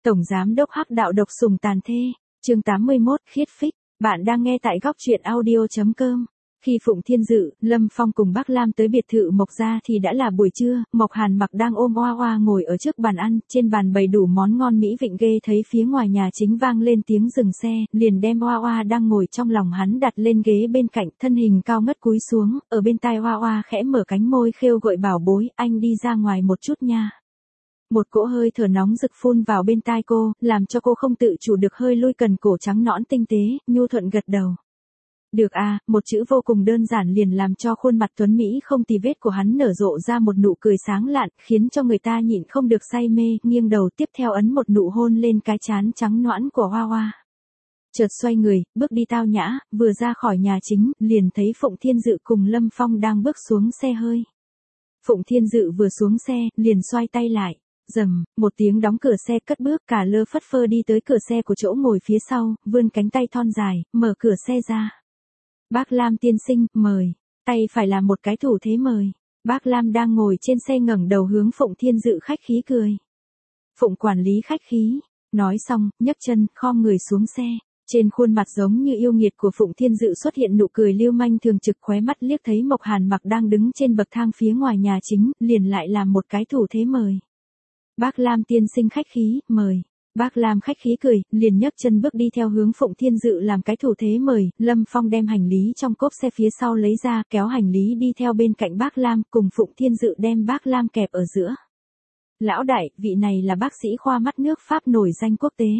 Tổng Giám đốc Hắc Đạo độc sủng tàn thê, chương 81, khiết phích, bạn đang nghe tại góc truyện audio.com. Khi Phụng Thiên Dự, Lâm Phong cùng Bác Lam tới biệt thự Mộc gia thì đã là buổi trưa, Mộc Hàn Mặc đang ôm Hoa Hoa ngồi ở trước bàn ăn, trên bàn bày đủ món ngon mỹ vịnh ghê, thấy phía ngoài nhà chính vang lên tiếng dừng xe, liền đem Hoa Hoa đang ngồi trong lòng hắn đặt lên ghế bên cạnh, thân hình cao ngất cúi xuống, ở bên tai Hoa Hoa khẽ mở cánh môi khêu gợi bảo bối, anh đi ra ngoài một chút nha. Một cỗ hơi thở nóng rực phun vào bên tai cô, làm cho cô không tự chủ được hơi lui cần cổ trắng nõn tinh tế, nhu thuận gật đầu. Được à, một chữ vô cùng đơn giản liền làm cho khuôn mặt tuấn Mỹ không tì vết của hắn nở rộ ra một nụ cười sáng lạn, khiến cho người ta nhịn không được say mê, nghiêng đầu tiếp theo ấn một nụ hôn lên cái trán trắng nõn của Hoa Hoa. Chợt xoay người, bước đi tao nhã, vừa ra khỏi nhà chính, liền thấy Phụng Thiên Dự cùng Lâm Phong đang bước xuống xe hơi. Phụng Thiên Dự vừa xuống xe, liền xoay tay lại. Rầm, một tiếng đóng cửa xe, cất bước cả lơ phất phơ đi tới cửa xe của chỗ ngồi phía sau, vươn cánh tay thon dài, mở cửa xe ra. Bác Lam tiên sinh, mời. Tay phải là một cái thủ thế mời. Bác Lam đang ngồi trên xe ngẩng đầu hướng Phụng Thiên Dự khách khí cười. Phụng quản lý khách khí. Nói xong, nhấc chân, khom người xuống xe. Trên khuôn mặt giống như yêu nghiệt của Phụng Thiên Dự xuất hiện nụ cười lưu manh thường trực, khóe mắt liếc thấy Mộc Hàn Mặc đang đứng trên bậc thang phía ngoài nhà chính, liền lại làm một cái thủ thế mời. Bác Lam tiên sinh khách khí, mời. Bác Lam khách khí cười, liền nhấc chân bước đi theo hướng Phụng Thiên Dự làm cái thủ thế mời. Lâm Phong đem hành lý trong cốp xe phía sau lấy ra, kéo hành lý đi theo bên cạnh bác Lam, cùng Phụng Thiên Dự đem bác Lam kẹp ở giữa. Lão đại, vị này là bác sĩ khoa mắt nước Pháp nổi danh quốc tế.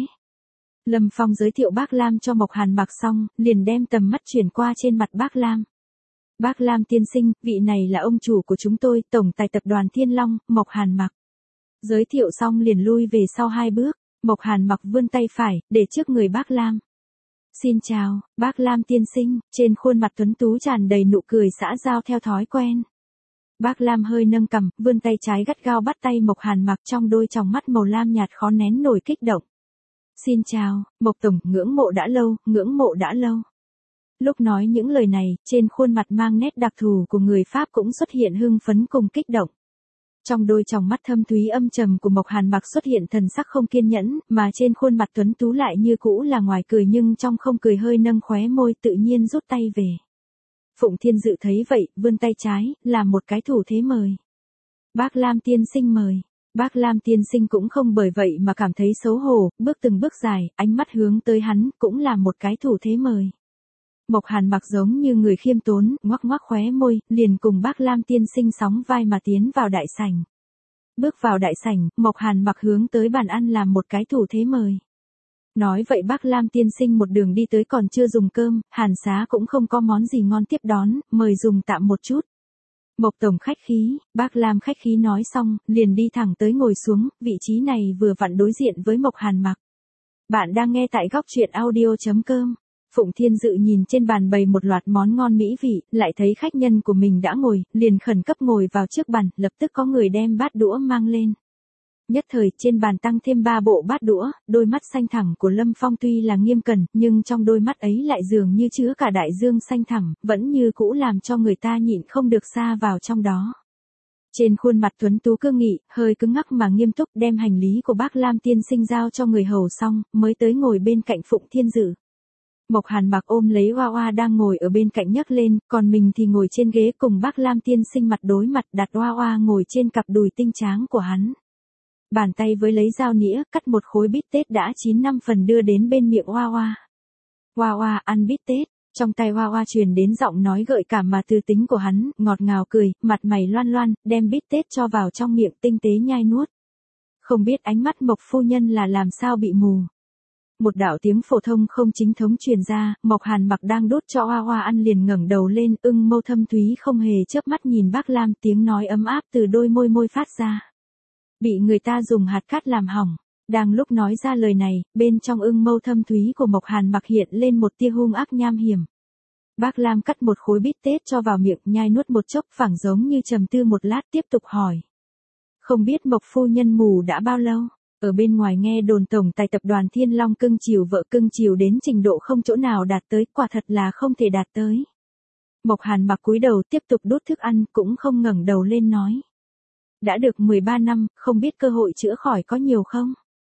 Lâm Phong giới thiệu bác Lam cho Mộc Hàn Mặc xong, liền đem tầm mắt chuyển qua trên mặt bác Lam. Bác Lam tiên sinh, vị này là ông chủ của chúng tôi, tổng tài tập đoàn Thiên Long, Mộc Hàn Mặc. Giới thiệu xong liền lui về sau 2 bước, Mộc Hàn Mặc vươn tay phải, để trước người bác Lam. Xin chào, bác Lam tiên sinh, trên khuôn mặt tuấn tú tràn đầy nụ cười xã giao theo thói quen. Bác Lam hơi nâng cằm, vươn tay trái gắt gao bắt tay Mộc Hàn Mặc, trong đôi tròng mắt màu lam nhạt khó nén nổi kích động. Xin chào, Mộc tổng, ngưỡng mộ đã lâu, ngưỡng mộ đã lâu. Lúc nói những lời này, trên khuôn mặt mang nét đặc thù của người Pháp cũng xuất hiện hưng phấn cùng kích động. Trong đôi tròng mắt thâm thúy âm trầm của Mộc Hàn Mặc xuất hiện thần sắc không kiên nhẫn, mà trên khuôn mặt tuấn tú lại như cũ là ngoài cười nhưng trong không cười, hơi nâng khóe môi, tự nhiên rút tay về. Phụng Thiên Dự thấy vậy, vươn tay trái, làm một cái thủ thế mời. Bác Lam tiên sinh mời. Bác Lam tiên sinh cũng không bởi vậy mà cảm thấy xấu hổ, bước từng bước dài, ánh mắt hướng tới hắn, cũng làm một cái thủ thế mời. Mộc Hàn Mặc giống như người khiêm tốn, ngoắc ngoắc khóe môi, liền cùng bác Lam tiên sinh sóng vai mà tiến vào đại sảnh. Bước vào đại sảnh, Mộc Hàn Mặc hướng tới bàn ăn làm một cái thủ thế mời. Nói vậy bác Lam tiên sinh một đường đi tới còn chưa dùng cơm, Hàn xá cũng không có món gì ngon tiếp đón, mời dùng tạm một chút. Mộc tổng khách khí, bác Lam khách khí nói xong, liền đi thẳng tới ngồi xuống, vị trí này vừa vặn đối diện với Mộc Hàn Mặc. Bạn đang nghe tại góc truyện audio.com. Phụng Thiên Dự nhìn trên bàn bày một loạt món ngon mỹ vị, lại thấy khách nhân của mình đã ngồi, liền khẩn cấp ngồi vào trước bàn, lập tức có người đem bát đũa mang lên. Nhất thời trên bàn tăng thêm 3 bộ bát đũa, đôi mắt xanh thẳm của Lâm Phong tuy là nghiêm cẩn, nhưng trong đôi mắt ấy lại dường như chứa cả đại dương xanh thẳm, vẫn như cũ làm cho người ta nhịn không được xa vào trong đó. Trên khuôn mặt tuấn tú cương nghị, hơi cứng ngắc mà nghiêm túc, đem hành lý của bác Lam tiên sinh giao cho người hầu xong, mới tới ngồi bên cạnh Phụng Thiên Dự. Mộc Hàn Mặc ôm lấy Hoa Hoa đang ngồi ở bên cạnh nhấc lên, còn mình thì ngồi trên ghế cùng bác Lam tiên sinh mặt đối mặt, đặt Hoa Hoa ngồi trên cặp đùi tinh tráng của hắn. Bàn tay với lấy dao nĩa, cắt một khối bít tết đã chín 5 phần đưa đến bên miệng Hoa Hoa. Hoa Hoa ăn bít tết, trong tay Hoa Hoa truyền đến giọng nói gợi cảm mà tư tính của hắn, ngọt ngào cười, mặt mày loan loan, đem bít tết cho vào trong miệng tinh tế nhai nuốt. Không biết ánh mắt Mộc phu nhân là làm sao bị mù. Một đạo tiếng phổ thông không chính thống truyền ra, Mộc Hàn Mặc đang đút cho Hoa Hoa ăn liền ngẩng đầu lên, ưng mâu thâm thúy không hề chớp mắt nhìn bác Lam, tiếng nói ấm áp từ đôi môi phát ra. Bị người ta dùng hạt cát làm hỏng. Đang lúc nói ra lời này, bên trong ưng mâu thâm thúy của Mộc Hàn Mặc hiện lên một tia hung ác nham hiểm. Bác Lam cắt một khối bít tết cho vào miệng, nhai nuốt một chốc, phảng giống như trầm tư một lát, tiếp tục hỏi. Không biết Mộc phu nhân mù đã bao lâu? Ở bên ngoài nghe đồn tổng tài tập đoàn Thiên Long cưng chiều vợ, cưng chiều đến trình độ không chỗ nào đạt tới, quả thật là không thể đạt tới. Mộc Hàn Mặc cúi đầu tiếp tục đút thức ăn, cũng không ngẩng đầu lên nói. Đã được 13 năm, không biết cơ hội chữa khỏi có nhiều không?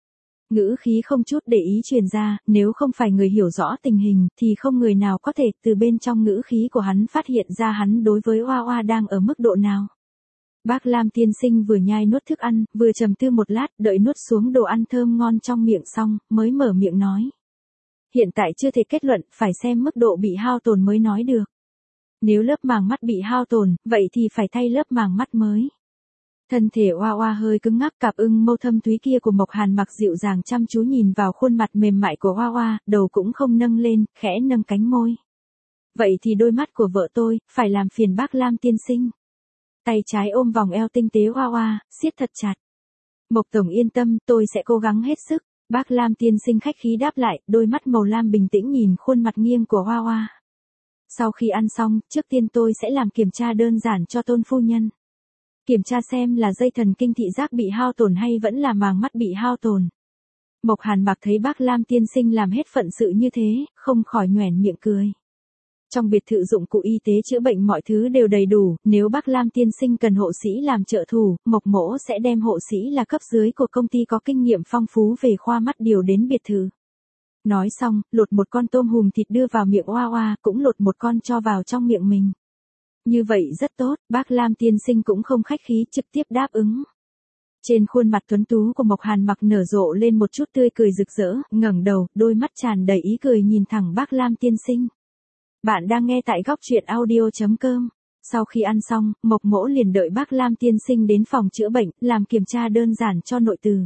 Ngữ khí không chút để ý truyền ra, nếu không phải người hiểu rõ tình hình, thì không người nào có thể từ bên trong ngữ khí của hắn phát hiện ra hắn đối với Hoa Hoa đang ở mức độ nào. Bác Lam tiên sinh vừa nhai nuốt thức ăn, vừa trầm tư một lát, đợi nuốt xuống đồ ăn thơm ngon trong miệng xong, mới mở miệng nói. Hiện tại chưa thể kết luận, phải xem mức độ bị hao tổn mới nói được. Nếu lớp màng mắt bị hao tổn, vậy thì phải thay lớp màng mắt mới. Thân thể Hoa Hoa hơi cứng ngắc, cặp ưng mâu thâm thúy kia của Mộc Hàn Mặc dịu dàng chăm chú nhìn vào khuôn mặt mềm mại của Hoa Hoa, đầu cũng không nâng lên, khẽ nâng cánh môi. Vậy thì đôi mắt của vợ tôi, phải làm phiền bác Lam tiên sinh. Tay trái ôm vòng eo tinh tế Hoa Hoa, siết thật chặt. Mộc tổng yên tâm, tôi sẽ cố gắng hết sức. Bác Lam tiên sinh khách khí đáp lại, đôi mắt màu lam bình tĩnh nhìn khuôn mặt nghiêng của Hoa Hoa. Sau khi ăn xong, trước tiên tôi sẽ làm kiểm tra đơn giản cho tôn phu nhân. Kiểm tra xem là dây thần kinh thị giác bị hao tổn hay vẫn là màng mắt bị hao tổn. Mộc Hàn Mặc thấy bác Lam tiên sinh làm hết phận sự như thế, không khỏi nhoẻn miệng cười. Trong biệt thự dụng cụ y tế chữa bệnh mọi thứ đều đầy đủ, nếu bác Lam tiên sinh cần hộ sĩ làm trợ thủ, Mộc mỗ sẽ đem hộ sĩ là cấp dưới của công ty có kinh nghiệm phong phú về khoa mắt điều đến biệt thự. Nói xong, lột một con tôm hùm thịt đưa vào miệng Hoa Hoa, cũng lột một con cho vào trong miệng mình. Như vậy rất tốt, bác Lam tiên sinh cũng không khách khí, trực tiếp đáp ứng. Trên khuôn mặt tuấn tú của Mộc Hàn Mặc nở rộ lên một chút tươi cười rực rỡ, ngẩng đầu, đôi mắt tràn đầy ý cười nhìn thẳng bác Lam tiên sinh. Bạn đang nghe tại góc truyện audio.com. Sau khi ăn xong, Mộc mỗ liền đợi bác Lam tiên sinh đến phòng chữa bệnh, làm kiểm tra đơn giản cho nội từ.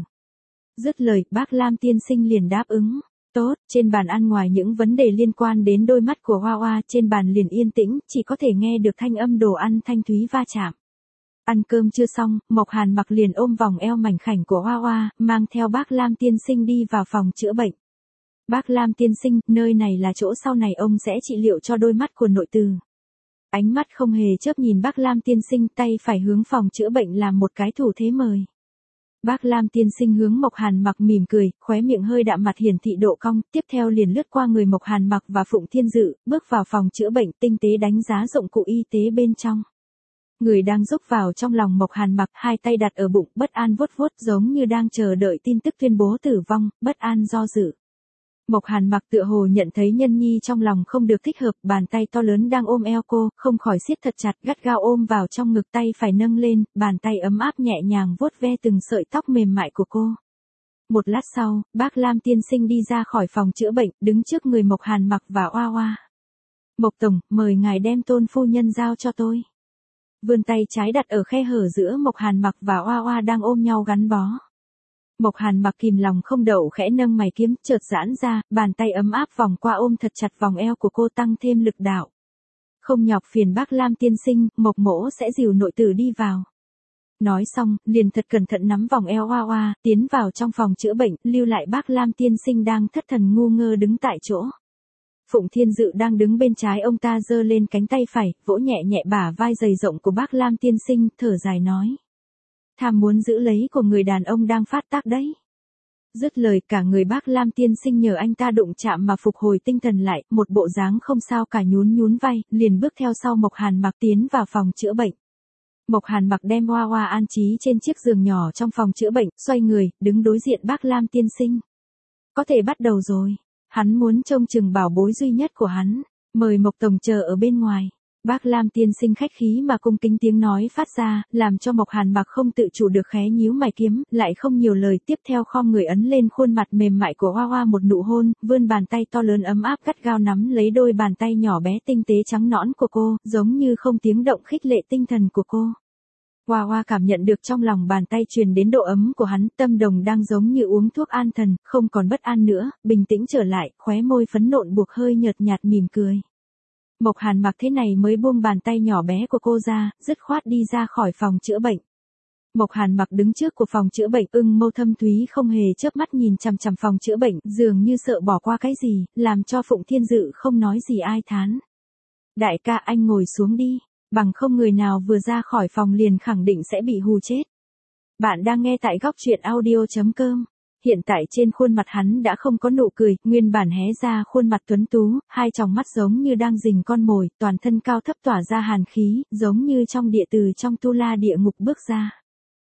Dứt lời, bác Lam tiên sinh liền đáp ứng. Tốt, trên bàn ăn ngoài những vấn đề liên quan đến đôi mắt của Hoa Hoa, trên bàn liền yên tĩnh, chỉ có thể nghe được thanh âm đồ ăn thanh thúy va chạm. Ăn cơm chưa xong, Mộc Hàn Mặc liền ôm vòng eo mảnh khảnh của Hoa Hoa, mang theo bác Lam tiên sinh đi vào phòng chữa bệnh. Bác Lam tiên sinh, nơi này là chỗ sau này ông sẽ trị liệu cho đôi mắt của nội từ. Ánh mắt không hề chớp nhìn bác Lam tiên sinh, tay phải hướng phòng chữa bệnh làm một cái thủ thế mời. Bác Lam tiên sinh hướng Mộc Hàn Mặc mỉm cười, khóe miệng hơi đạm mặt hiển thị độ cong, tiếp theo liền lướt qua người Mộc Hàn Mặc và Phụng Thiên Dự, bước vào phòng chữa bệnh, tinh tế đánh giá dụng cụ y tế bên trong. Người đang rúc vào trong lòng Mộc Hàn Mặc, hai tay đặt ở bụng, bất an vuốt vuốt giống như đang chờ đợi tin tức tuyên bố tử vong, bất an do dự. Mộc Hàn Mặc tựa hồ nhận thấy nhân nhi trong lòng không được thích hợp, bàn tay to lớn đang ôm eo cô, không khỏi siết thật chặt, gắt gao ôm vào trong ngực, tay phải nâng lên, bàn tay ấm áp nhẹ nhàng vuốt ve từng sợi tóc mềm mại của cô. Một lát sau, bác Lam tiên sinh đi ra khỏi phòng chữa bệnh, đứng trước người Mộc Hàn Mặc và Hoa Hoa. Mộc tổng, mời ngài đem tôn phu nhân giao cho tôi. Vươn tay trái đặt ở khe hở giữa Mộc Hàn Mặc và Hoa Hoa đang ôm nhau gắn bó. Mộc Hàn Mặc kìm lòng không đậu khẽ nâng mày kiếm, chợt giãn ra, bàn tay ấm áp vòng qua ôm thật chặt vòng eo của cô, tăng thêm lực đạo. Không nhọc phiền bác Lam tiên sinh, Mộc mỗ sẽ dìu nội tử đi vào. Nói xong, liền thật cẩn thận nắm vòng eo Hoa Hoa, tiến vào trong phòng chữa bệnh, lưu lại bác Lam tiên sinh đang thất thần ngu ngơ đứng tại chỗ. Phụng Thiên Dự đang đứng bên trái ông ta giơ lên cánh tay phải, vỗ nhẹ nhẹ bả vai dày rộng của bác Lam tiên sinh, thở dài nói. Tham muốn giữ lấy của người đàn ông đang phát tác đấy. Dứt lời, cả người bác Lam tiên sinh nhờ anh ta đụng chạm mà phục hồi tinh thần lại, một bộ dáng không sao cả, nhún nhún vai, liền bước theo sau Mộc Hàn Mặc tiến vào phòng chữa bệnh. Mộc Hàn Mặc đem Hoa Hoa an trí trên chiếc giường nhỏ trong phòng chữa bệnh, xoay người, đứng đối diện bác Lam tiên sinh. Có thể bắt đầu rồi. Hắn muốn trông chừng bảo bối duy nhất của hắn. Mời Mộc tổng chờ ở bên ngoài. Bác Lam tiên sinh khách khí mà cung kính tiếng nói phát ra, làm cho Mộc Hàn Mặc không tự chủ được khé nhíu mày kiếm, lại không nhiều lời, tiếp theo khom người ấn lên khuôn mặt mềm mại của Hoa Hoa một nụ hôn, vươn bàn tay to lớn ấm áp gắt gao nắm lấy đôi bàn tay nhỏ bé tinh tế trắng nõn của cô, giống như không tiếng động khích lệ tinh thần của cô. Hoa Hoa cảm nhận được trong lòng bàn tay truyền đến độ ấm của hắn, tâm đồng đang giống như uống thuốc an thần, không còn bất an nữa, bình tĩnh trở lại, khóe môi phấn nộn buộc hơi nhợt nhạt mỉm cười. Mộc Hàn Mặc thế này mới buông bàn tay nhỏ bé của cô ra, dứt khoát đi ra khỏi phòng chữa bệnh. Mộc Hàn Mặc đứng trước của phòng chữa bệnh, ưng mâu thâm thúy không hề chớp mắt nhìn chằm chằm phòng chữa bệnh, dường như sợ bỏ qua cái gì, làm cho Phụng Thiên Dự không nói gì ai thán. Đại ca, anh ngồi xuống đi, bằng không người nào vừa ra khỏi phòng liền khẳng định sẽ bị hù chết. Bạn đang nghe tại góc truyện audio.com. Hiện tại trên khuôn mặt hắn đã không có nụ cười, nguyên bản hé ra khuôn mặt tuấn tú, hai tròng mắt giống như đang rình con mồi, toàn thân cao thấp tỏa ra hàn khí, giống như trong địa từ trong tu la địa ngục bước ra.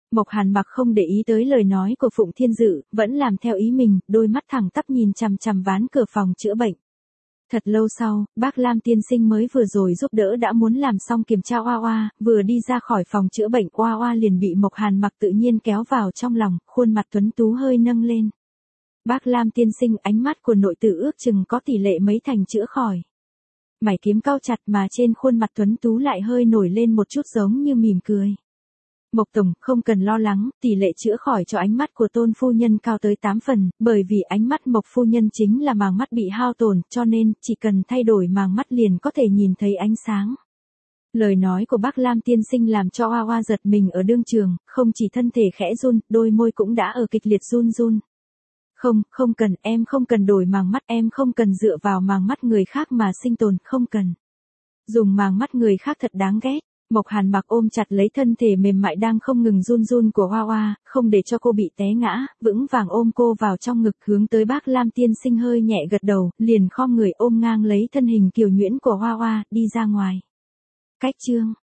Mộc Hàn Mặc không để ý tới lời nói của Phụng Thiên Dự, vẫn làm theo ý mình, đôi mắt thẳng tắp nhìn chằm chằm ván cửa phòng chữa bệnh. Thật lâu sau, bác Lam tiên sinh mới vừa rồi giúp đỡ đã muốn làm xong kiểm tra Oa Oa, vừa đi ra khỏi phòng chữa bệnh Oa Oa liền bị Mộc Hàn Mặc tự nhiên kéo vào trong lòng, khuôn mặt tuấn tú hơi nâng lên. Bác Lam tiên sinh, ánh mắt của nội tử ước chừng có tỷ lệ mấy thành chữa khỏi. Mày kiếm cau chặt mà trên khuôn mặt tuấn tú lại hơi nổi lên một chút giống như mỉm cười. Mộc tổng, không cần lo lắng, tỷ lệ chữa khỏi cho ánh mắt của Tôn phu nhân cao tới 8 phần, bởi vì ánh mắt Mộc phu nhân chính là màng mắt bị hao tổn, cho nên chỉ cần thay đổi màng mắt liền có thể nhìn thấy ánh sáng. Lời nói của bác Lam tiên sinh làm cho Oa Oa giật mình ở đương trường, không chỉ thân thể khẽ run, đôi môi cũng đã ở kịch liệt run run. Không cần, em không cần đổi màng mắt, em không cần dựa vào màng mắt người khác mà sinh tồn, không cần. Dùng màng mắt người khác thật đáng ghét. Mộc Hàn Mặc ôm chặt lấy thân thể mềm mại đang không ngừng run run của Hoa Hoa, không để cho cô bị té ngã, vững vàng ôm cô vào trong ngực, hướng tới bác Lam tiên sinh hơi nhẹ gật đầu, liền khom người ôm ngang lấy thân hình kiều nhuyễn của Hoa Hoa, đi ra ngoài. Cách chương